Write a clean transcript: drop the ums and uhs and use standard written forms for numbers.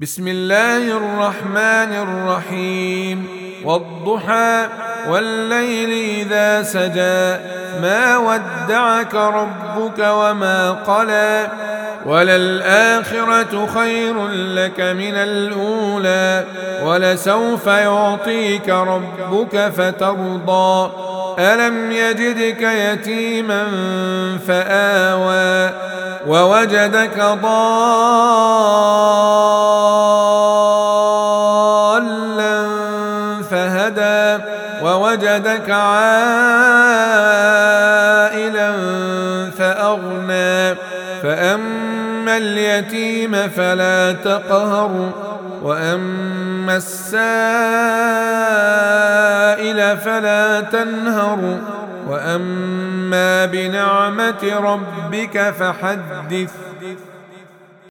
بسم الله الرحمن الرحيم. والضحى والليل إذا سجى ما ودعك ربك وما قلى وللآخرة خير لك من الأولى ولسوف يعطيك ربك فترضى ألم يجدك يتيما فآوى ووجدك ضالا فهدى ووجدك عائلا فأغنى فأما اليتيم فلا تقهر وأما السائل فلا تنهر وأما بنعمة ربك فحدث.